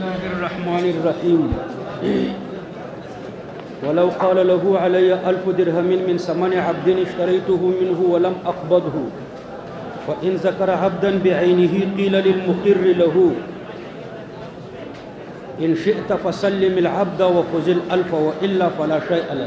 الله الرحمن الرحيم ولو قال له علي 1000 درهم من ثمن عبد اشتريته منه ولم أقبضه وإن ذكر عبدا بعينه قيل للمقر له إن شئت فسلم العبد وخذ 1000 وإلا فلا شيء لك.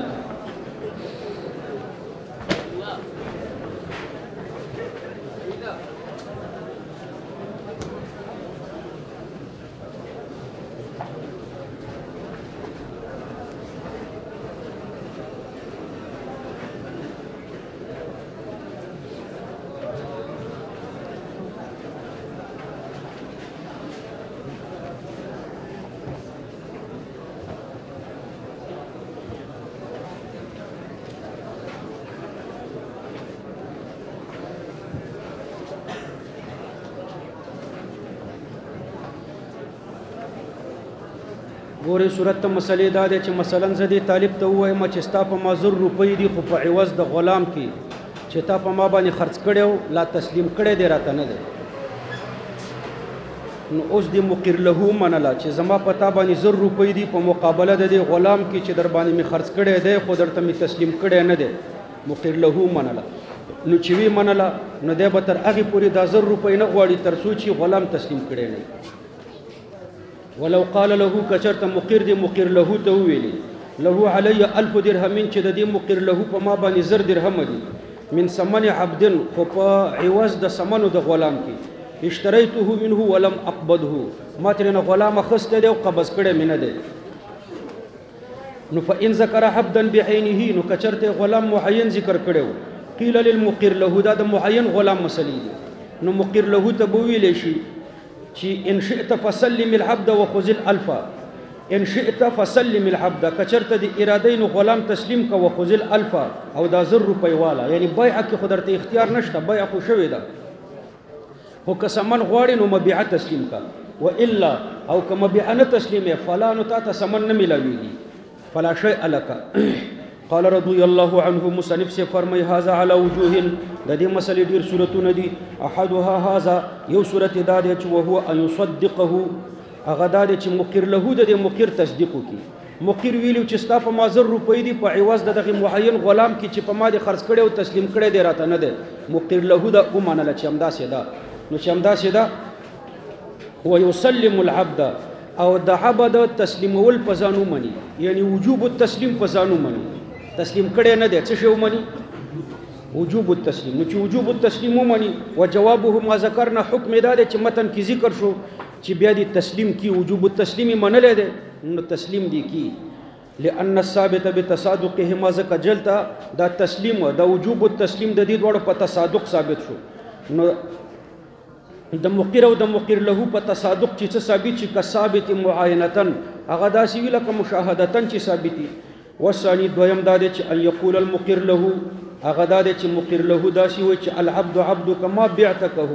ګورې صورت ته مسلې دا دی چې مثلا زه دې طالب ته ووایم چې ستا په ما 1000 روپۍ دي خو په عوض د غلام کې چې تا په ما باندې خرڅ کړی و لا تسلیم کړی دی راته نه دی، نو اوس دې مقر له منله چې زما په تا باندې 1000 روپۍ دي په مقابله د دې غلام کې چې در باندې مې خرڅ کړی دی خو درته مې تسلیم کړی نه دی، مقر له منله. نو چې وی منله نو دی به تر هغې پورې دا 1000 روپۍ نه غواړي تر څو چې غلام تسلیم کړی نه. ولو قال له کچرته مقر دی مقر له ته ویلی له علی 1000 درهم چې د دې مقر له په ما باندې 1000 درهم دي من ثمن عبد خو په عوض د ثمنو د غلام کې اشتریته منه ولم اقبضه ما ترنه غلام اخسته دی او قبض کړی مې نه دی. نو فإن ذكر عبدا بعينه نو کچرته غلام معین ذکر کړو قیل للمقر له دا د معین غلام مسلې دي، نو مقر له ته بویل شي چې ان شئت فسلم العبد وخذ 1000 ان شئت فسلم العبد کچرته د ارادین غلام تسلیم کا وخذ 1000 او دا 1000 روپۍ والا یعنی بیع کې خودرته اختیار نشته، بیع خو شوی ده خو که سمن غواړي نو مبيعه تسلیم کا و الا او که مبيعه نه تسلیمه فلا نو تا سمن نه ملاويږي فلا شيء لك. قال رضي الله عنه مصنف سے فرمای هذا على وجوه د دې مسلې ډیر صورتونه دي، احدها هذا یو صورت دا دی چې وهو ان يصدقه هغه دا دی چې مقر له د دې مقر تصدیق وکي. مقر ویلو چې ستا په ما 1000 روپۍ دي په عوض د دغه معین غلام کې چې په ما دي خرڅ کړي او تسلیم کړي دی راته نه دی، مقر له دا ومنله چې همداسې ده. نو چې همداسې ده هو يسلم العبد او د عبد تسلیمول په ځان ومني، یعنی وجوب التسلیم په ځان ومني، تسلیم کړي نه دی څه شی ومني وجوب التسلیم. نو چې وجوب التسلیم ومني وجوابه ما ذکرنا حکم دا دی چې متن کې ذکر شو چې بیا دې تسلیم کی وجوب التسلیم منلی دی نو تسلیم دی کی لأن الثابت بتصادقهما ذکر جلتا دا تسلیم دا وجوب التسلیم د دې دوړو په تصادق ثابت شو. نو د مقر او د مقر له په تصادق چې څه ثابت شي که ثابت معاینتن هغه داسې وی لکه مشاهدتن چې ثابتي. والثاني دویم دا دی چې ان یقول المقر له هغه دا دی چې مقر له داسې وي چې العبد عبدک ما بعتکه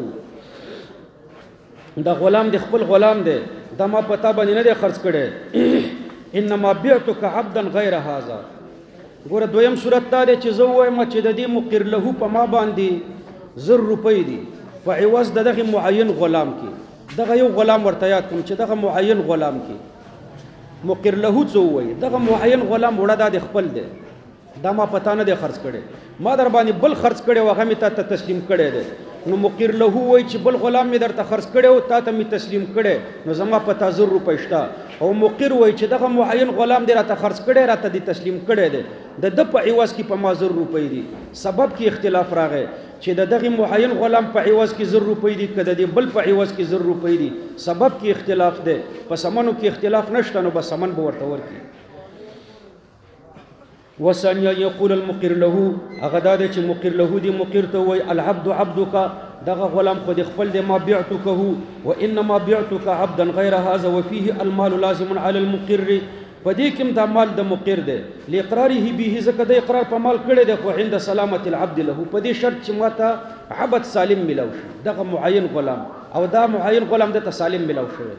دا غلام دی خپل غلام دی دا ما پتا باندې نه دی خرڅ کړی انما بعتک عبدا غیر هذا. ګوره دویم صورت دا دی چې زه وایم چې د دې مقر له په ما باندې 1000 روپۍ دي په عوض د دغه معین غلام کې دغه یو غلام ورته یاد کوم چې دغه معین غلام کې مقر له څه وایي دغه معین غلام وړه د خپل دی دا ما پتا نه دی خرڅ کړي ما در باندې بل خرڅ کړي هغه می ته تسلیم کړي دی. نو مقر له وایي چې بل غلام می درته خرڅ کړي او تا ته می تسلیم کړي نو زما پتا 1000 روپۍ شته او مقر وایي چې دغه معین غلام دی راته خرڅ کړي راته دی تسلیم کړي دی د په عوض کې په ما 1000 روپۍ دي. سبب کې اختلاف راغی چې دغه معین غلام په عوض کې 1000 روپۍ دي کده دی بل په عوض کې 1000 روپۍ دي، سبب کې اختلاف دی، په سمنو کې اختلاف نشته نو بس سمن به ورته ورکړي. وثانيا يقول المقر له هغه دا چې مقر له دی مقر ته وای العبد عبدك دغه غلام خو د خپل د ما بعتکه وانما بعتك عبدا غیر هذا وفيه المال لازم على المقر پدې کوم د مال د مقر دی لاقراره به زکه د اقرار په مال کړي دی خو عند سلامت العبد له پدې شرط چې ماته عبد سالم ملو شي دغه معین غلام او دا معین غلام د سالم ملو شي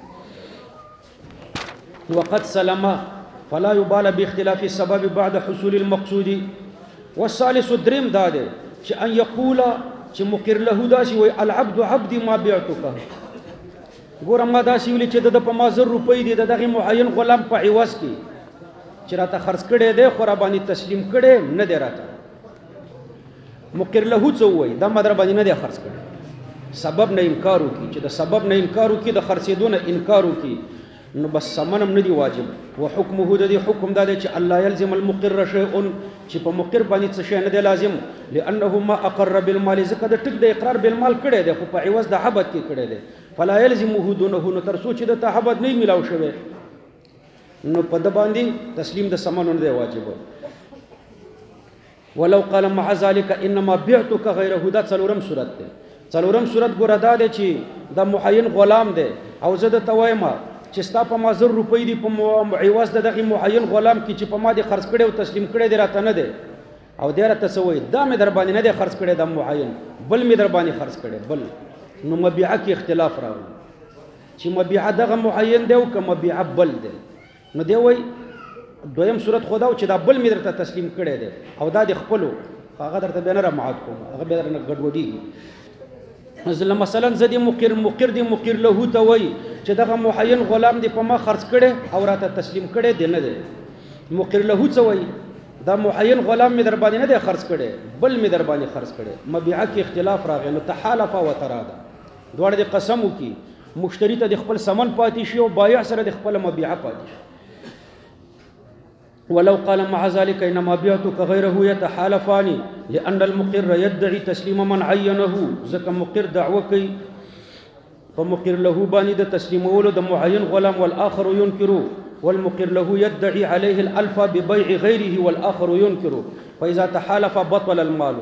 وقد سلم فلا يبال باختلاف السبب بعد حصول المقصود. والثالث درم دا دی چې ان يقول چې مقر له دا شي وي العبد عبدي ما بعتك ګوره ما داسې ویلي چې د په ما 1000 روپۍ دي د دغې معین غلام په عوض کې چې راته خرڅ کړی دی خو را باندې تسلیم کړی نه دی راته مقر له څه ووایي دا ما در باندې نه دی خرڅ کړی سبب نه انکار وکړي چې د سبب نه انکار وکړي د خرڅېدو نه انکار وکړي نو بس سمن هم نه دی واجب وحکمه د دې حکم دا دی چې الله يلزم المقر شيء چې په مقر باندې څه شی نه دی لازم لانه ما اقر بالمال ځکه د ټک د اقرار بالمال کړی دی خو په عوض د حبت کې کړی دی فلا يلزمه دونه نو تر څو چې د حبت نه ملاو شوی نو په د باندې تسلیم د سمن نه دی واجب ولو قال مع ذلك انما بعتك غيره دا څلورم صورت دی څلورم صورت ګوره دا دی چې د معین غلام دی او زه د توایم چې ستا په ما 1000 روپۍ دي په عوض د دغه معین غلام کې چې په ما دي خرڅ کړي او تسلیم کړي دی راته نه دی او دی راته څه وایي دا مې در باندې نه دی خرڅ کړی د معین بل مې در باندې خرڅ کړی بل نو مبیعه کې اختلاف راغلی چې مبیعه دغه معین دی او که مبیعه بل دی نو دی وایي دویم صورت خدا او چې دا بل مې درته تسلیم کړی دی او دا د خپلو هغه درته بیا نه رامعاد کوم هغه بیا درنه ګډوډېږي مثلا زه دی مقر دی مقر له ته وایي چې دغه معین غلام دی په ما خرڅ کړی او راته تسلیم کړی دی نه دی مقر له څه وایي دا معین غلام مې در باندې نه دی خرڅ کړی بل مې در باندې خرڅ کړی مبیعه کې اختلاف راغی نو تحالف و تراده دواړه د قسم وکړي مشتری ته د خپل سمن پاتې شي او بایع سره د خپل مبیعه پاتې شي ولو قال مع ذلك انما بعتك غيره يتحالفان لان المقر يدعي تسليم من عينه ځکه مقر دعوه کوي په مقر له باندې د تسلیمولو د معین غلام والاخر ينكر والمقر له يدعي عليه الالف ببيع غيره والاخر ينكر فاذا تحالف بطل المال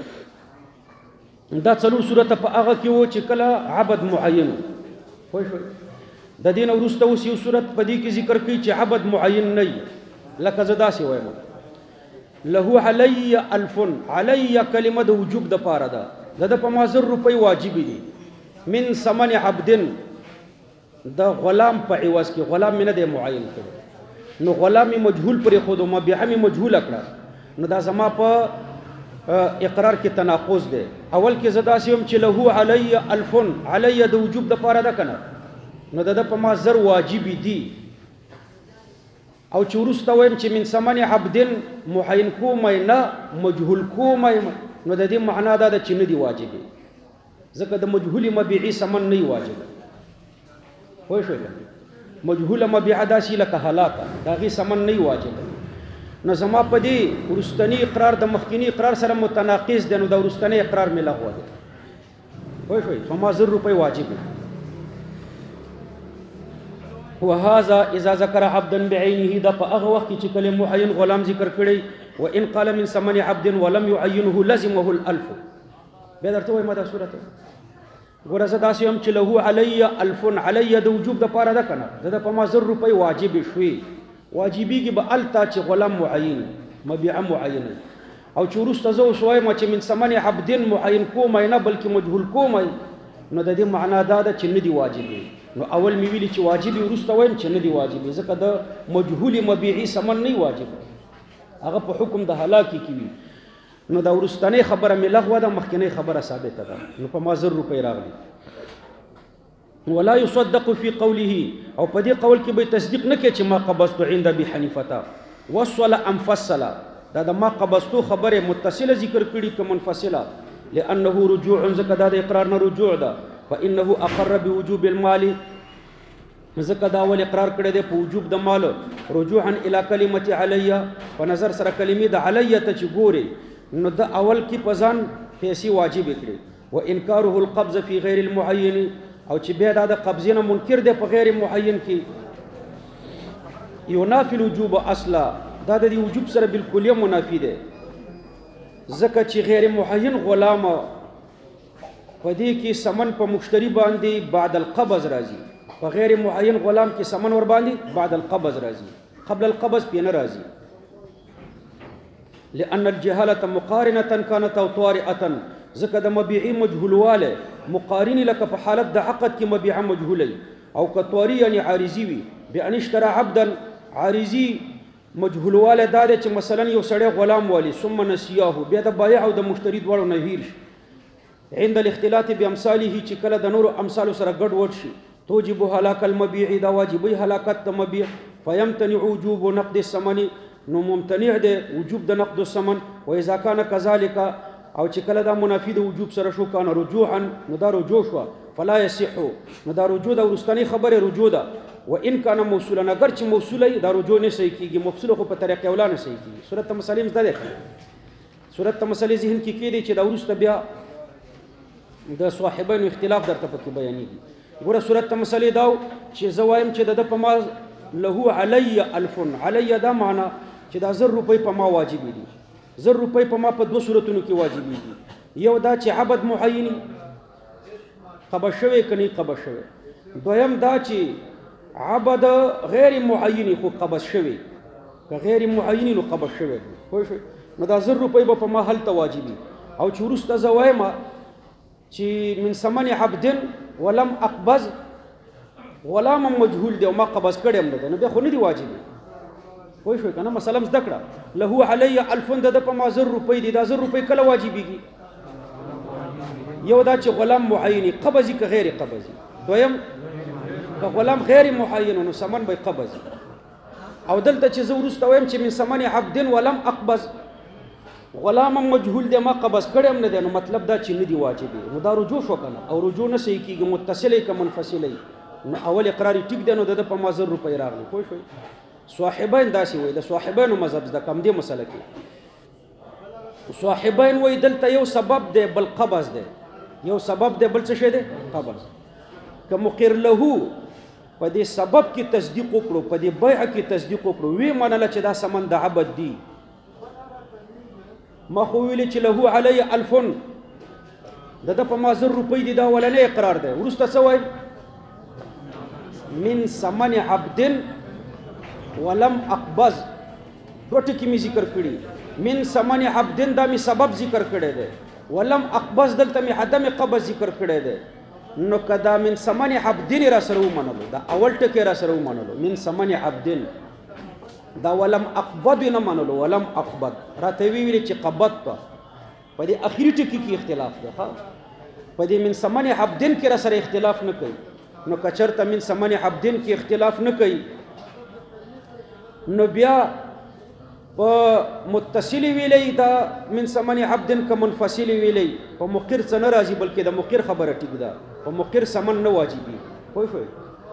دا څلور صورت په هغه کې و چې کله عبد معین خو د دین ورسته اوس یو صورت په دې کې ذکر کوي چې عبد معین نه لکه زه داسې وایم له علی الف علی کلمه د وجوب د پاره ده د په ما 1000 روپۍ واجب دي من ثمن عبد د غلام په عوض کې غلام نه دی معین کړي نو غلام مجهول پر خود او مبيعه مجهول کړه نو دا زما په اقرار کې تناقض دی اول کې زدا سیم چې له علی الف علی د وجوب د پاره ده کنه نو د په ما 1000 واجب دي او چې ورسته وایم چې من ثمن عبد معین کومای نه مجهول کومای نو د دې معنا دا ده چې نه دی واجب ځکه د مجهول مبيعي ثمن نه واجب وای شو مجهول مبيعه داسې لکه هلاکه دا غي ثمن نه واجب نو زما په دې ورستنی اقرار د مخکینی اقرار سره متناقض دی نو د ورستنی اقرار مې لغوه دی وای شو په ما 1000 روپۍ واجب وهذا اذا ذكر عبدا بعينه دا په هغه وخت چې کله معین غلام ذکر کړي وان قال من ثمن عبد ولم يعينه لزمه الالف به درته وایم دا صورت ګوره زه داسې هم چې له علی الف علی د وجوب د پاره ده کنه د په ما 1000 روپۍ واجب شوي واجبېږي به التا چې غلام معین مبيعه معین او چې وروسته زه اوس وایم چې من ثمن عبد معین کومای نه بلکې مجهول کومای نو د دې معنا دا ده چې نه دی واجبې نو اول می ویلي چې واجب ورسته وایم چې نه دی واجب ځکه د مجهول مبيعي ثمن نه واجب هغه په حکم د هلاکی کې وي نو دا ورستنې خبره مې لغوه ده مخکنی خبره ثابته ده نو په ما 1000 روپۍ راغلي ولا يصدق في قوله او په دې قول کې به تصدیق نه کوي چې ما قبضت عند ابي حنیفه وصل ام فصل دا د ما قبضت خبره متصله ذکر کړي که منفصله لانه رجوع ځکه دا د اقرار نه رجوع ده فانه اقر بوجوب المال ځکه دا ول اقرار کړی دی په وجوب د مال رجوعا الى کلمه علی په نظر سره کلمې د علی ته چې ګوري نو د اول کې پزان پیسې واجب کړي وانکاره القبض في غير المعين او چې بیا دا د قبض نه منکر دی په غیر معین کې ينافي الوجوب اصلا دا د وجوب سره بالکل منافي دی ځکه چې غیر معین غلام په دې کې سمن په مشتری باندې بعد القبض راځي په غیر معین غلام کې سمن ور باندې بعد القبض راځي قبل القبض پې نه راځي لأن الجهالة مقارنة كانت أو طارئة ځکه د مبيعي مجهولواله مقارن لك په حالت د عقد کې مبيعه مجهولي او کطواری یعنی عارضی وي بأن اشترى عبدا عارضی مجهولواله دا چې مثلا یو سړی غلام والی ثم نسیاه بیا د بایع او د مشتری دواړو نه هیر عند الاختلاط بامثاله چې کله د نور امثال سره ګډ وډ شي توجب هلاك المبيع دا واجبي هلاکت مبيع فيمتنع وجوب نقد الثمن نو ممتنع ده وجوب د نقد الثمن واذا كان كذلك او چې کله دا منافی د وجوب سره شو کان رجوعا نو دا رجوع شو فلا يصح نو دا رجوع د ورستنی خبره رجوع ده وان كان موصولا اگر چې موصوله دا رجوع نه صحیح کیږي مفصول خو په طریقې ولا نه صحیح کیږي صورت مسلې مزده ده صورت مسلې ذهن کې کېدی چې دا ورسته بیا د صاحبینو اختلاف درته پکې بیانېږي ګوره صورت مسلې دا چې زوایم چې د په ما له علی الف علی دا معنا چې دا 1000 روپۍ په ما واجب دي 1000 روپۍ په ما په دوه صورتونو کې واجب دي یو دا چې عبد معینی قبض شوی کني قبض شوی دویم دا چې عبد غیر معینی خو قبض شوی که غیر معینی نو قبض شوی خو شو نو دا 1000 روپۍ په ما هل ته واجب دي او چې ورسته زوایم چې من ثمن عبد ولم اقبض غلام مجهول دی او ما قبض کړم نه نو به خو نه دی واجب وای شو کنه مثلا ذکر له علی الف د په ما 1000 روپۍ دي دا 1000 روپۍ کله واجبېږي یو دا چې غلام معینی قبضی که غیر قبضی دویم که غلام غیر معین نو ثمن به قبض او دلته چې زه ورسته وایم چې من ثمن عبد ولم اقبض غلام مجهول دی ما قبض کړم نه دی نو مطلب دا چې نه دی واجب نو دا رجوع شو کنه او رجوع نه صحیح کیږي متصله که منفصله نو اول اقراری ټیک دی نو د په ما 1000 روپۍ راغلی خو شوي صاحبین داسې وای د صاحبینو مذهب د کم دی مسله کې صاحبین وای دلته یو سبب دی بل قبض دی یو سبب دی بل څه شی دی قبض که مقر له په دې سبب کې تصدیق وکړو په دې بیع کې تصدیق وکړو وی منله چې دا سمن د عبد دی ما خو ویل چې له علی الف د په ما 1000 روپۍ دي دا ولنې اقرار دی ورسته څه وای من ثمن عبد ولم اقبض دوټه کې می ذکر کړی من ثمن عبد دا می سبب ذکر کړی دی ولم اقبض دلته می عدم قبض ذکر کړی دی نو کدا من ثمن عبد را سره ومنلو دا اول ټکی را سره ومنلو من ثمن عبد دا ولم اقبض نه منلو ولم اقبض راته ویل چې قبض په دې اخیری ټکی کې اختلاف دی ها په دې من ثمن عبد کې را سره اختلاف نه کوي نو کچرته من ثمن عبد کې اختلاف نه کوي نو بیا په متصل ویلې دا من ثمن عبد ک منفصل ویلې په مقر څه ناراضي بلکې د مقر خبره ټیک ده په مقر ثمن نه واجبي خو شو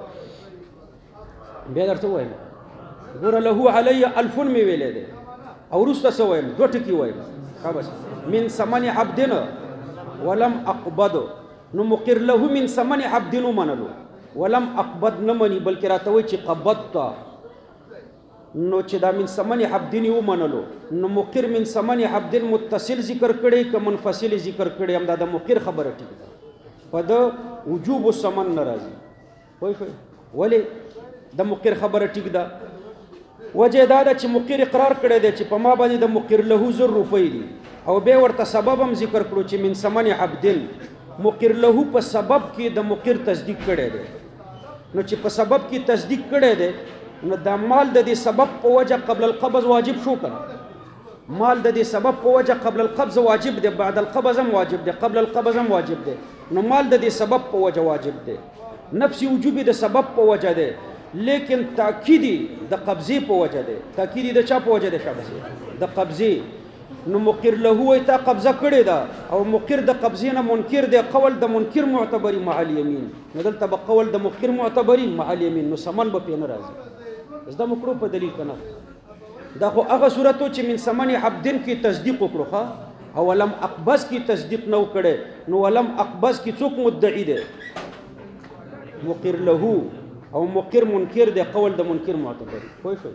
بیا درته وایم ګور له علی الف می ویلې ده او رسته سو وایم دوه ټکی وایم خلاص من ثمن عبد ولم اقبض نو مقر له من ثمن عبد منلو ولم اقبض نه منی بلکې راته وای چې قبضت نو چې دا من ثمن عبد یو منلو نو مقر من ثمن عبد متصل ذکر کړي که منفصل ذکر کړي هم دا د مقر خبره ټیک ده په د وجوب الثمن ناراضي وای شو ولی د مقر خبره ټیک ده وجه دا چې مقر اقرار کړی دی چې په ما باندې د مقر له 1000 روپۍ دي او به ورته سبب هم ذکر کړو چې من ثمن عبد مقر له په سبب کې د مقر تصدیق کړی دی نو چې په سبب کې تصدیق کړی دی نو دا مال د دې سبب په وجه قبل القبض واجب شو کنه مال د دې سبب په وجه قبل القبض واجب دی بعد القبض هم واجب دی قبل القبض هم واجب دی نو مال د دې سبب په وجه واجب دی نفسي وجوب د سبب په وجه دی لیکن تاکیدی د قبضه په وجه دی تاکیدی د چا په وجه دی شابه د قبضه نو مقر له وای تا قبضه کړی دا او مقر د قبضه نه منکر دی قول د منکر معتبری مع الیمین نو دلته به قول د مقر معتبری مع الیمین نو سمن به پینه راځي زدا مکرو په دلیل کنه دا خو هغه صورتو چې من ثمن عبد کی تصدیق وکړو ښا او ولم اقبض کی تصدیق نو کړي نو ولم اقبض کی څوک مدعی دی مقر له او مقر منکر دی قول د منکر معتبر خو شو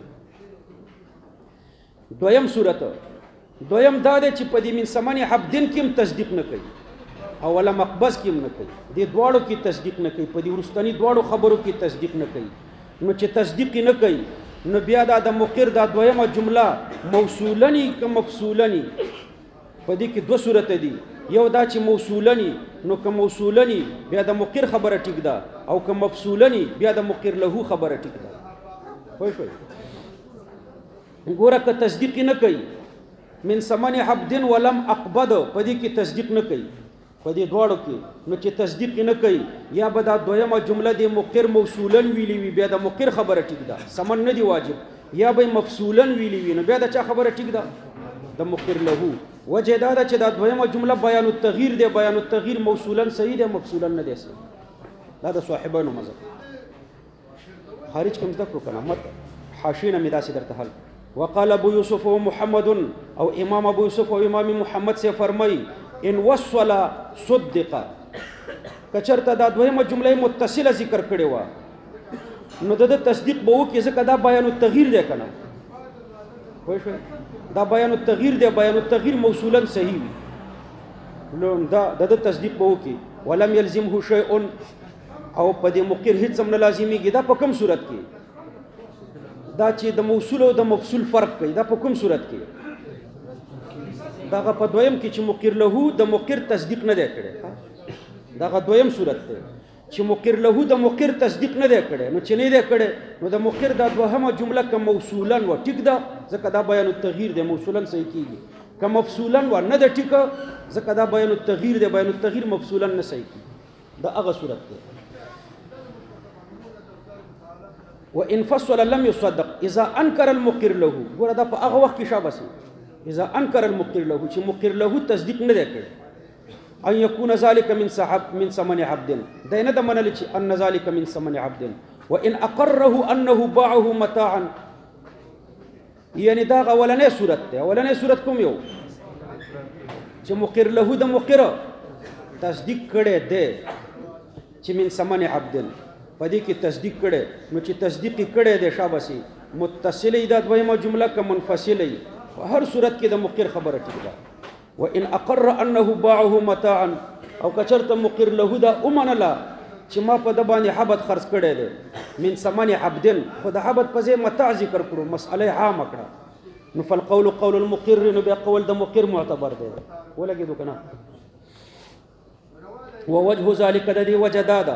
دویم صورت دویم دا دی چې په دې من ثمن عبد کیم تصدیق نه کوي او ولم اقبض کیم نه کوي دې دواړو کی تصدیق نه کوي په دې ورستنی دواړو خبرو کی تصدیق نه کوي نو چې تصدیق نه کوي نو بیا دا د مقر دا دویمه جمله موصولنی که مفصولنی په دې کې دوه صورت دي یو دا چې موصولنی نو که موصولنی بیا د مقر خبره ټیک ده او که مفصولنی بیا د مقر له خبره ټیک ده خو شو ګوره که تصدیق نه کوي من ثمن عبد ولم اقبض په دې کې تصدیق نه کوي په دې دواړو کې نو چې تصدیق نه کوي یا به دا دویمه جمله د مقر موصولا ویلی وي بیا د مقر خبره ټیک ده سمن نه دی واجب یا به مفصولا ویلی وي نو بیا د چا خبره ټیک ده د مقر له وجه دا ده چې دا دویمه جمله بیان التغییر دی بیان التغییر موصولا صحیح دی مفصولا نه دی صحیح دا د صاحبانو مذهب خارج کوم ذکر کنه مت حاشیه می داسې درته حل وقال ابو يوسف ومحمد او امام ابو يوسف او امام محمد سے فرمای ان وصل صدق کچرته دا دویمه جمله متصله ذکر کړي وا نو د تصدیق به وکي ځکه دا بیان التغییر دی کنه وای شو دا بیان التغییر دی بیان التغییر موصولا صحیح وي نو دا د تصدیق به وکي ولم يلزمه شيء او په دې مقر هیڅ هم نه لازميږي دا په کوم صورت کې دا چې د موصول او د مفصول فرق کوي دا په کوم صورت کې دا په دویم کې چې مقر له د مقر تصدیق نه دی کړی دا دویم صورت دی چې مقر له د مقر تصدیق نه دی کړی نو چې نه دی کړی نو د مقر دا دوهمه جمله که موصولا و ټیک ده ځکه دا بیان التغییر دی موصولا صحیح کیږي که مفصولا و نه ده ټیکه ځکه دا بیان التغییر دی بیان التغییر مفصولا نه صحیح کیږي دا هغه صورت دی وان فصل لم يصدق اذا انكر المقر له ګوره دا په هغه وخت کې شابه اذا انكر المقر له چې مقر له تصدیق نه دی کړی ان يكون ذلك من ثمن عبد دا نه د منل چې ان ذلك من ثمن عبد وان اقره انه باعه متاعا یعنی دا اولنې صورت ده اولنې صورت کوم یو چې مقر له د مقر تصدیق کړي ده چې من ثمن عبد پدې کې تصدیق کړي نو چې تصدیق کړي د شابسي متصله د دویمه جمله ک منفصله په هر صورت کې د مقر خبره ټیک ده وان اقر انه باعه متاعا او کچرت مقر له دا امنلا چې ما په د باندې حبت خرڅ کړي ده من ثمن عبد خدای حبت په ځای متاع ذکر کړو مسأله عامه کړه نو فالقول قول المقر نو بیا قول د مقر معتبر ده ولګي کنه ووجه ذلك د دې وجه دا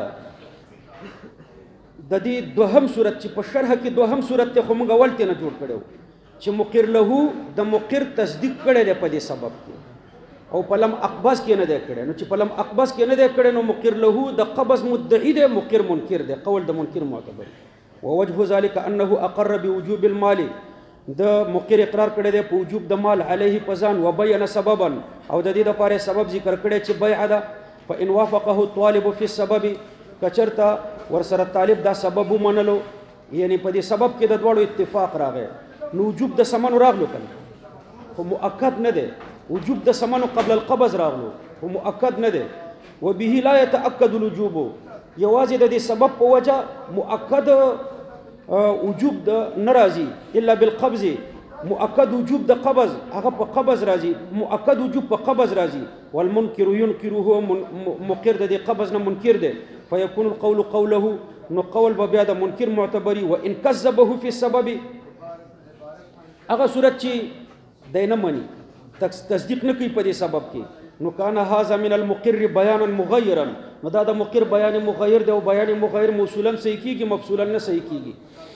د دې دوهم صورت چې په شرح کې دوهم صورت ته موږ اولته نه جوړ کړو چې مقر له د مقر تصدیق کړي دی په دې سبب کې او په لم اقبس کې نه دی کړي نو چې په لم اقبس کې نه دی کړي نو مقر له د قبض مدعي دی مقر منکر دی قول د منکر معتبر ووجه ذلك انه اقر بوجوب المال د مقر اقرار کړي دی په وجوب د مال عليه پزان وبين سببا او د دې لپاره سبب ذکر کړي چې بیع ده فان وافقه الطالب في السبب کچرتا ورسره طالب دا سبب منلو یعنی په دې سبب کې د دوړو اتفاق راغی نو وجوب د سمن راغلو کنه خو مؤکد نه دی وجوب د سمن قبل القبض راغلو خو مؤکد نه دی وبه لا يتاكد الوجوب یوازې د دې سبب په وجه مؤکد وجوب د ناراضي الا بالقبض مؤکد وجوب د قبض هغه په قبض راځي مؤکد وجوب په قبض راځي والمنکر ينکره مقر د قبض نه منکر دی فيكون القول قوله نو قول بیا د منکر معتبري وان كذبه في السبب هغه صورت چې دینه مني تصدیق نه کوي په دې سبب کې نو کان هذا من المقر بیانا مغیرا نو دا د مقر بیان مغیر دی او بیان مغیر موصولا صحیح کیږي مفصولا نه صحیح کیږي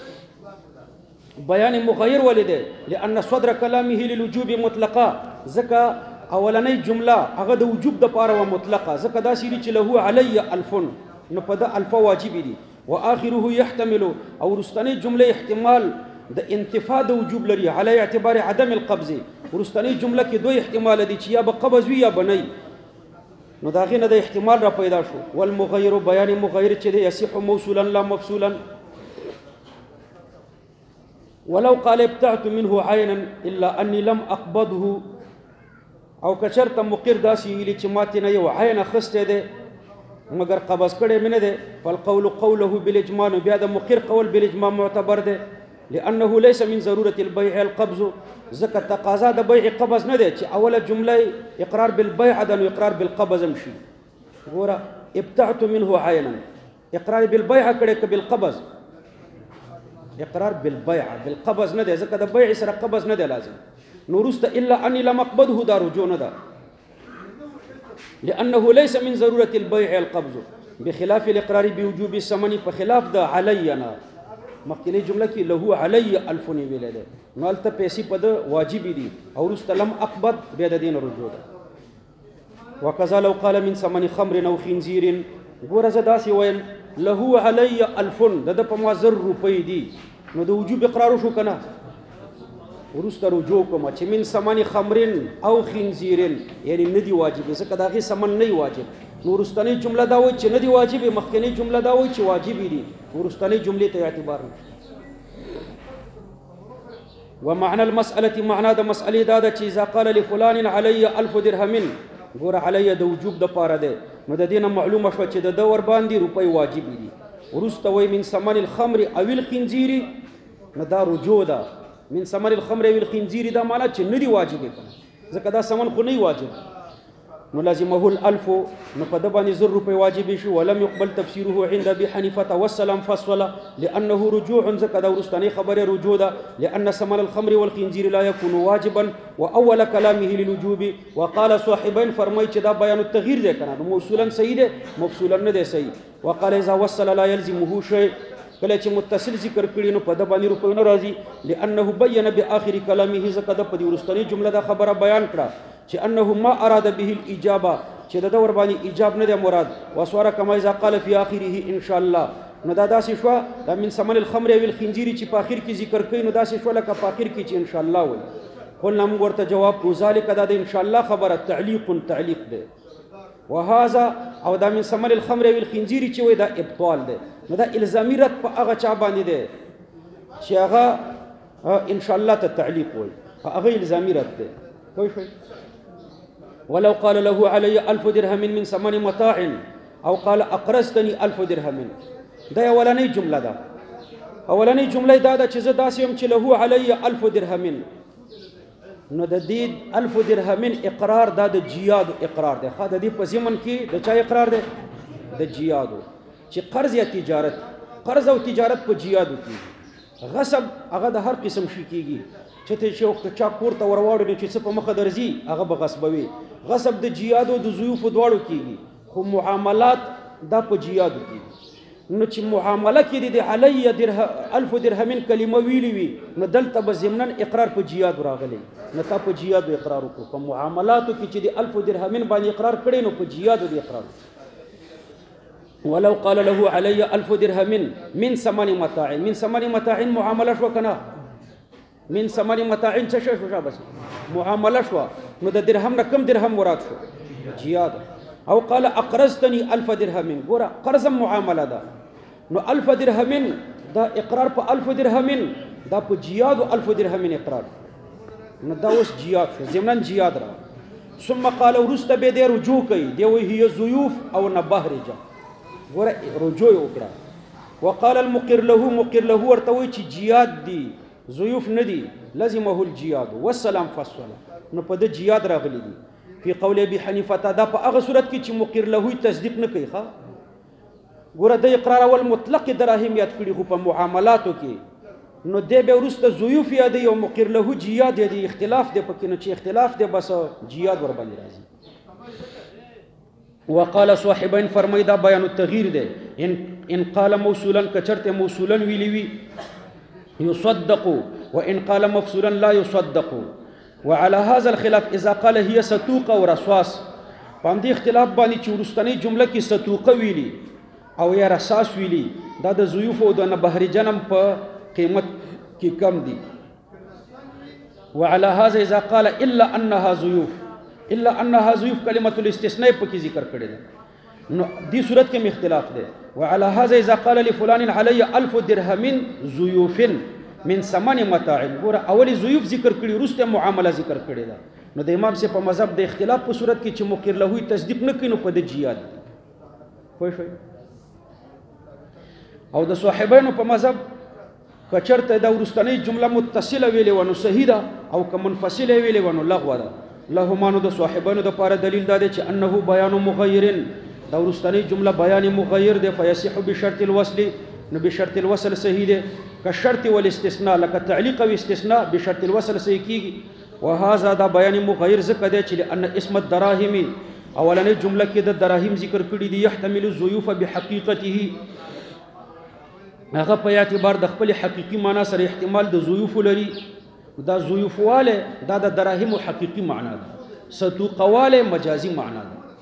بیان مغیر ولده لان صدر كلامه للوجوب مطلقا ذکا اولنۍ جمله هغه د وجوب د پاره مطلقه ذکا دا سری چې له علی الف نو په د الف واجب دي واخره يحتمل او رستنی جمله احتمال د انتفاء د وجوب لري علی اعتبار عدم القبض ورستنی جمله کې دوه احتمال دي چې یا به قبض وي یا بنئ نو دا غینه د احتمال را پیدا شو والمغیر بیان مغیر چې یصح موصولا لا مفصولا ولو قال ابتعت منه عينا الا اني لم اقبضه او کچرت مقر داسي ویلی چې ماته نه یو عین خسته ده مگر قبض کړي منه ده فالقول قوله بالاجماع بیا د مقر قول بالاجماع معتبر ده لانه ليس من ضروره البيع القبض زکه تقاضا د بيع قبض نه ده چې اوله جمله اقرار بالبيع ده نو اقرار بالقبض مشي ګوره ابتعت منه عينا اقرار بالبيع کړي ک بالقبض اقرار بالبيع بالقبض نه ده ځکه د بيع سره قبض نه ده لازم نورست الا اني لم اقبضه دا رجوع نه ده لانه ليس من ضروره البيع القبض بخلاف الاقرار بوجوب الثمن بخلاف ده علينا مخکې جمله کې له علی الف نه ویل ده نو الته پیسې په د واجب دي او رست لم اقبض به د دین رجوع ده وکذا لو قال من ثمن خمر او خنزیر ګوره زه داسې وایم له علی الفن د په ما 1000 روپۍ دي نو د وجوب اقرار شو کنه ورسته رجوع کوم چې من ثمن خمر او خنزیر یعنی ندی واجب ځکه داغه ثمن نه واجب نو ورستنی جمله دا وای چې ندی واجب مخکنی جمله دا وای چې واجب دي ورستنی جمله ته اعتبار ومعنى المسألة معنى د مسألې دا چې اذا قال لفلان علی 1000 درهم ګوره علی د وجوب د پاره ده نو د دینه معلومه شو چې د دور باندې روپۍ واجب دي ورسته وای من ثمن الخمر او الخنزیر نو دا رجوع ده من ثمن الخمر او الخنزیر دا معنی چې ندی واجب کنه ځکه دا ثمن خو نه واجب نو لازمه الالف نو په د باندې 1000 روپۍ واجب شي ولم يقبل تفسيره عند ابي حنيفه والسلام فصل لانه رجوع ځکه دا ورستنی خبره رجوع ده لان ثمن الخمر والخنزیر لا يكون واجبا واول كلامه للوجوب وقال صاحبين فرمای چې دا بیان التغییر ده کنه موصولا صحیح ده مفصولا نه ده صحیح وقال اذا وصل لا يلزمه شيء کله چې متصل ذکر کړي نو په د باندې روپۍ نه راځي لانه بين باخر كلامه ځکه د په دې ورستنی جمله دا خبره بیان کړه چې انه ما اراد به الاجابه چې د دور باندې ایجاب نه دی مراد وسوره کما اذا قال في اخره ان شاء الله نو دا داسې شو دا من ثمن الخمر او الخنزیر چې په اخر کې ذکر کوي نو داسې شو لکه په اخر کې چې ان شاء الله وي قلنا موږ ورته جواب کو ذالک دا د ان شاء الله خبره تعلیق ده وهذا او دا من ثمن الخمر او الخنزیر چې وي دا ابطال ده نو دا الزامی رد په هغه چا باندې ده چې هغه ان شاء الله ته تعلیق وي هغه الزامی رد ده کوئی شي ولو قال له علي 1000 درهم من ثمن متاع او قال اقرضتني 1000 درهم دا اولنی جمله ده اولنی جمله دا چې زه داسې هم چې له علي 1000 درهم نو د دې 1000 درهم اقرار دا د جیاد اقرار ده خا د دې په ضمن کې د چا اقرار ده د جیادو چې قرض یا تجارت قرض او تجارت په جیادو کې غصب هغه د هر قسم شي کیږي چې ته شو چا کور ته ورواړو چې څه په مخه درځي هغه به غصبوي غصب د جیادو د ضیوف دواړو کیږي خو معاملات دا په جیادو کیږي نو چې معامله کې د علی 1000 درهم کلمه ویلی وي نو دلته به ضمنن اقرار په جیاد راغلی نو تا په جیاد اقرار وکړو په معاملاتو کې چې د 1000 درهم باندې اقرار کړي نو په جیاد د اقرار ولو قال له علي 1000 درهم من ثمن متاع من ثمن متاع معامله شو کنه من ثمن متاع څه شو بس معامله شو نو د درهم نه کم درهم مراد شو جیاد او قال اقرضتني 1000 درهم ګوره قرض معامله ده نو 1000 درهم دا اقرار په 1000 درهم دا په جیاد 1000 درهم اقرار نو دا اوس جیاد شو ضمن جیاد را ثم قال ورست به د رجوع کوي دی وی هي ضيوف او نبهرجه ګوره رجوع وکړه وقال المقر له ورته چې جیاد دي ضيوف ندي لازمه الجياد والسلام فصل نو په د جیاد راغلي دي په قول ابي حنیفه دا په هغه صورت کې چې مقر له تصدیق نه کوي ښا ګوره د اقرار اول مطلق دراهم یاد کړي خو په معاملاتو کې نو د به ورسته ضيوف یاد او مقر له جیاد دي اختلاف دی پکې نو چې اختلاف دی بس جیاد ور باندې راځي وقال صاحبين فرمایدا بیان التغییر دی ان قال موصولا کچرته موصولا ویلی وی يصدق وإن قال مفصولا لا يصدق وعلى هذا الخلاف إذا قال هي ستوقة ورصاص فهم دي اختلاف باني چې ورستنی جمله کې ستوقه ویلي او یا رصاص ویلي دا د ضیوف او د بحری جنم په قیمت کې کم دي وعلى هذا إذا قال إلا أنها ضيوف كلمة الاستثناء په کې ذکر کړی دی نو دې صورت کې اختلاف دی وعلى هذا إذا قال لفلان علي 1000 درهم ضيوف من ثمن متاع ګوره اولی ضیوف ذکر کړي وروسته معامله ذکر کړي دا نو د امام سے په مذهب د اختلاف په صورت کې چې مقر له تصدیق نه کینو په د جیاد خو شوي او د صاحبانو په مذهب کچرته دا ورستنی جمله متصله ویلې ونه صحیح ده او که منفصله ویلې ونه لغوه ده لهمانو د صاحبانو د لپاره دلیل دا دی چې انه بیان مغیر دا ورستنی جمله بیان مغیر ده فیصح بشرط الوصل نو بشرط الوصل صحیح ده كشرط والاستثناء لك تعلیق او استثناء بشرط الوصل صحیح کیږي وهذا دا بیان مغیر ذکر دی چې لأن اسم الدراهم اولنې جمله کې د دراهم ذکر کړي دي يحتمل الضيوف بحقيقته هغه په اعتبار د خپل حقيقي معنا سره احتمال د ضيوف لري دا ضيوف واله دا د دراهم حقيقي معنا ده ستوقواله مجازي معنا ده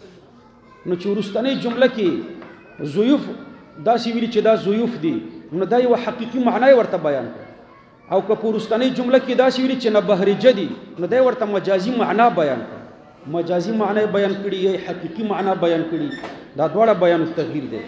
نو چې وروستنۍ جمله کې ضیوف داسې ویلي چې دا ضیوف دي نو دا یوه حقیقي معنی ورته بیان کړه او که په وروستنۍ جمله کې داسې ویلي چې نه بهرجه دي نو دا ورته مجازي معنا بیان کړه مجازي معنی بیان کړي یا حقیقي معنا بیان کړي دا دواړه بیان التغییر دی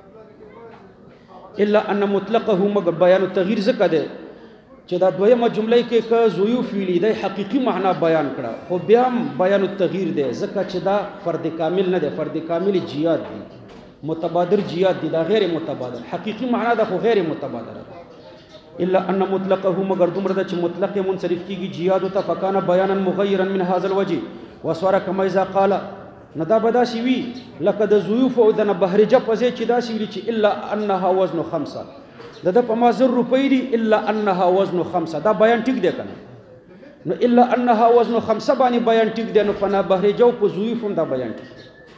الا ان مطلقه مگر بیان التغییر ځکه دی چې دا دویمه جمله کې که ضیوف ویلي دی حقیقي معنا بیان کړه خو بیا هم بیان التغییر دی ځکه چې دا فرد کامل نه دی فرد کامل جیاد دی متبادر جیاد دي دا غیر متبادر حقیقی معنا دا خو غیر متبادر الا ان مطلقه مگر دومره دا چې مطلق منصرف کیږي جیاد ته فکان بیانا مغیرا من هذا الوجه وسوره کما اذا قال ندا بداسي وی لکه د ضیوف او د بهرجه پځې چې داسي وی چې الا انها وزن 5 د په ما 1000 روپۍ دي الا انها وزن 5 دا بیان ټیک دی کنه نو الا انها وزن 5 باندې بیان ټیک دی نو په نه بهرجه او په ضیوف هم دا بیان ټیک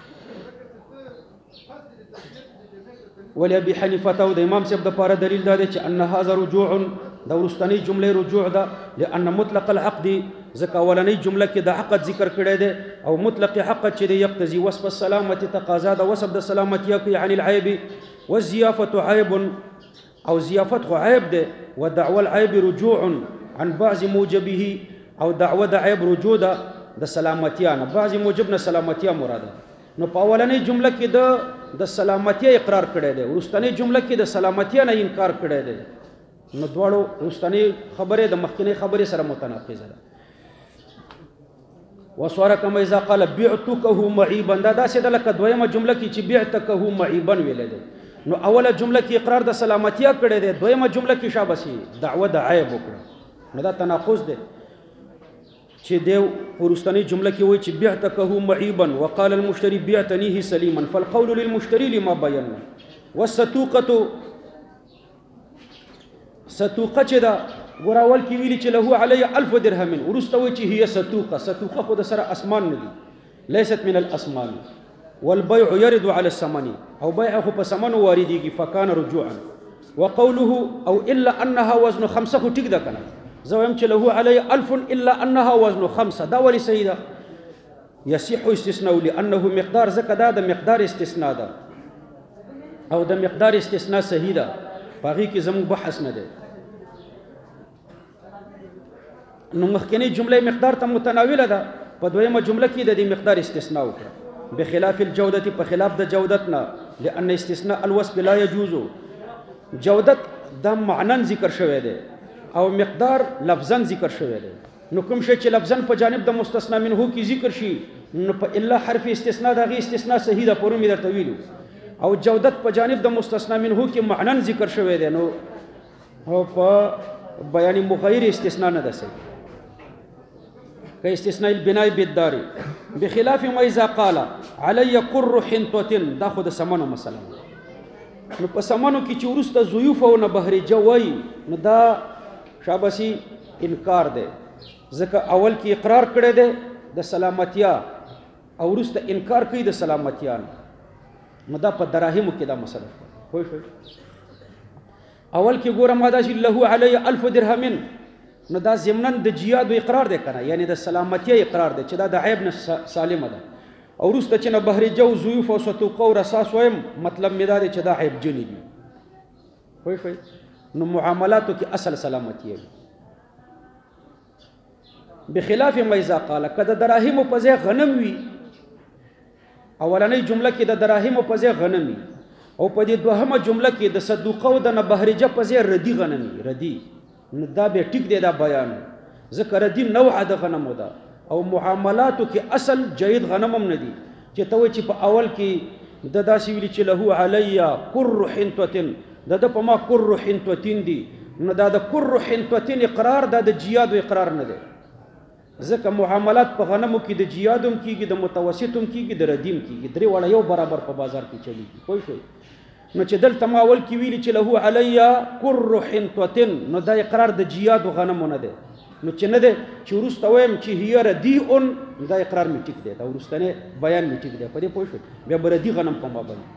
ولی ابي حنیفه او د امام صاحب د پاره دلیل دا دی چې ان هذا رجوع د ورستنی جمله رجوع ده لان مطلق العقد ځکه اولنی جمله کې د عقد ذکر کړی دی او مطلق حق چې دی یقتضي وصف السلامه تقاضا د وصف د سلامتی کوي عن العيب والزيافه عيب او زيافت عيب ده ودعوى العيب رجوع عن بعض موجبه او دعوه د عيب رجوع ده د سلامتیانه بعض موجبنا سلامتیا مراده نو په اولنی جمله کې د سلامتی اقرار کړی دی ورستنی جمله کې د سلامتی نه انکار کړی دی نو دواړو ورستنی خبره د مخکنی خبره سره متناقضه ده وسوره کما اذا قال بعتکه معیبا دا داسې د لکه دویمه جمله کې چې بعتکه معیبا ویل دی نو اوله جمله کې اقرار د سلامتی کړی دی دویمه جمله کې شابسي دعوه د عیب وکړه نو دا تناقض دی چې دیو ورستنی جمله کې وایي چې بعتکه معیبا وقال المشتري بعتنيه سلیما فالقول للمشتري لما بينا والستوقه ستوقه چې دا ګراول کې ویلي چې له علی 1000 درهم ورسته وایي چې هي ستوقه خو د سره اسمان نه دي ليست من الاسمان والبيع يرد على الثمن او بيع خو په ثمن واردېږي فكان رجوعا وقوله او الا انها وزن 5 خو ټیک ده کنه زویم چې له علی 1000 الا انها وزن 5 دا ولي سیده يصح استثناء لانه مقدار زکه دا د مقدار استثناء ده او د مقدار استثناء صحیح ده باقي کې زموږ بحث نه ده نو مخکنی جمله مقدار ته متناوله ده په دویمه جمله کې د دې مقدار استثناء وکړه بخلاف الجوده په خلاف د جودتنا لان استثناء الوصف لا يجوز جودت د معنن ذکر شوی دی او مقدار لفظا ذکر شوی دی نو کوم شی چې لفظا په جانب د مستثنا منه کې ذکر شي نو په الا حرف استثناء دغه استثناء صحیح ده پرې مې درته ویلو او جودت په جانب د مستثنا منه کې معنن ذکر شوی دی نو او په بیان مغیر استثناء نه ده صحیح که استثناء البناء بالدار بخلاف ما اذا قال علي قر حنطه دا خو د سمنو مثلا نو په سمنو کې چې ورسته ضیوف او نه بهر جوای نو دا شابسي انکار ده ځکه اول کې اقرار کړی دی د سلامتیا او ورسته انکار کوي د سلامتیا نو دا په دراهمو کې دا مسله خو اول کې ګوره ما دا چې له علی 1000 درهم نو دا ضمنن د جیاد او اقرار دی کنه یعنی د سلامتی اقرار دی چې دا د عیب نه سالمه ده او ورسته چې نه بهر جو ضیوف او ستوقه او رصاص وایم مطلب می دا دی چې دا عیب جنی دي خو نو معاملاتو کې اصل سلامتی دی بخلاف ما اذا قال کده دراهم په ځای غنم وی اولنۍ جمله کې د دراهم په ځای غنم وی او په دې دوهمه جمله کې د صدقه او د بهرجه په ځای ردی غنم وی ردی نو دا به ټیک دی دا بیان ذکر ردی نوع د غنم ده او معاملاتو کې اصل جید غنم هم نه دي چې ته چې په اول کې د داسې ویلي چې له علیا قر حنطه د په ما قر حنطه دي نو دا د قر حنطه اقرار دا د جیاد اقرار نه دی ځکه معاملات په غنمو کې د جیادم کېږي د متوسطم کېږي د ردیم کېږي درې واړه یو برابر په بازار کې چلیږي پوه شئ نو چې دلته ما اول کې ویلي چې له علیا قر حنطه نو دا اقرار د جیاد غنمو نه دی نو چې نه دی چې وروسته وایم چې هي ردیء دا اقرار مې ټیک دی دا وروستنی بیان مې ټیک دی په دې پوه شئ بیا به ردي غنم په ما باندې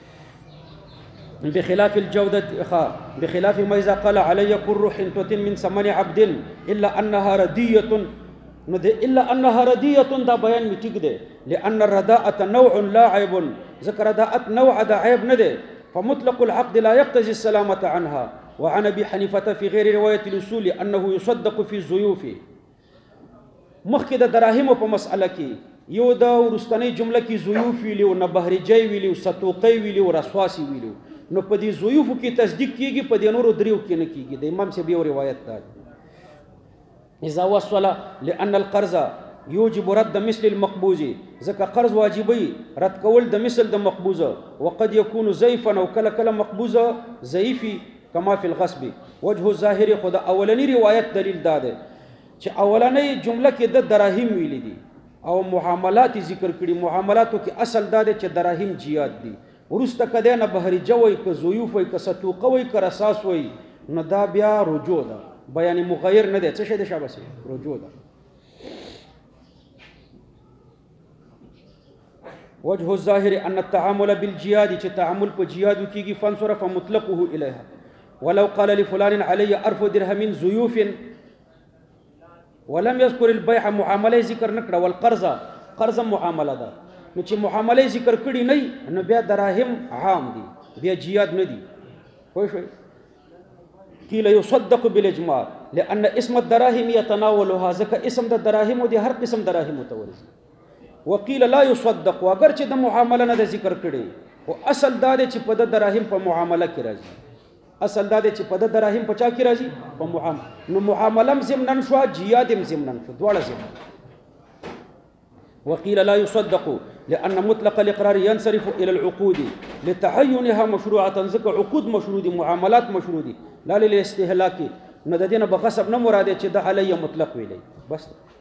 بخلاف الجودة بخلاف ما إذا قال علي قر حنطة من ثمن عبد إلا أنها ردية نو ده الا انها ردیه دا بیان می ټیک دی لأن الرداءة نوع لا عيب ذكر رداءة نوع دا عيب نده فمطلق العقد لا يقتضي السلامة عنها. وعن أبي حنيفة في غير رواية الأصول أنه يصدق في الزيوف. مخکې د دراهمو په مسأله کې یو دا وروستنۍ جمله کې زیوف ویلي او نبهرجی ویلي او ستوقی ویلي او رسواسی ویلي، نو په دې زیوفو کې تصدیق کیږي، په دې نورو دریو کې نه کیږي. د امام صاحب یو روایت ده اذا وصل لأن القرض يوجب رد مثل المقبوض ځکه قرض واجبوي رد کول د مثل د مقبوضه، وقد يكون ضعيفا او کله کله مقبوضه ضعیفي کما فی الغصب. وجه الظاهر خود اولنی روایت دلیل داده چې اولنۍ جمله کې د دراهم ویلي دي او معاملات ذکر کړي. معاملاتو کې اصل داده چې دراهم جیاد دي، ورسته کده نه بهرجه وي که زیوف وي که ستوقه وي که رساس وي، نو دا بیا رجوع ده، بیان مغیر نه ده. څه شی ده شاباسي؟ رجوع ده. وجه الظاهر ان التعامل بالجياد چې تعامل په جیادو کیږي فانصرف مطلقه الیها. ولو قال لفلان علی 1000 درهم زیوف ولم يذكر البيع معامله ذکر نکړه والقرض قرض معامله ده، نو چې معامله ذکر کړي نه نو بیا دراهم عام دي، بیا جیاد نه دي. خو شوي قيل يصدق بالاجماع لان اسم الدراهم يتناولها ځکه اسم د دراهم دي هر قسم دراهم ته ورسي. وقيل لا يصدق اگر چې د معامله نه ذکر کړي او اصل دا چې په د دراهم په معامله کې راځي، اصل دا چې په د دراهم په چا کې راځي په معامله، نو معامله زمنن شو جیاد زمنن شو دواړه زمنن. وقيل لا يصدق لأن مطلق الإقرار ينصرف إلى العقود لتعينها مشروعة ذكر عقود مشروع دي معاملات مشروع دي لا للاستهلاك. نو د دې نه بغصب نه مراد چې د علی مطلق ویلی بس.